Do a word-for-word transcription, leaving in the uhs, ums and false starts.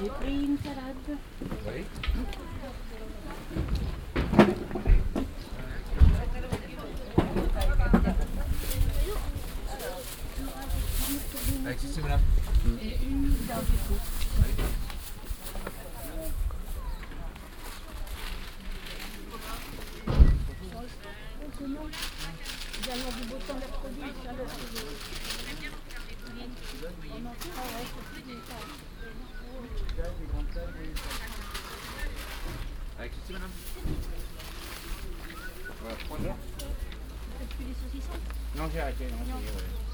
J'ai pris une salade. Oui. Avec ceci, madame. Et une barbecue. Également du beau temps mercredi, chaleur toujours. Avec ceci, madame. Voilà, trois heures. Peut-être plus les saucissons? Non, j'ai arrêté. Non, c'est- ouais.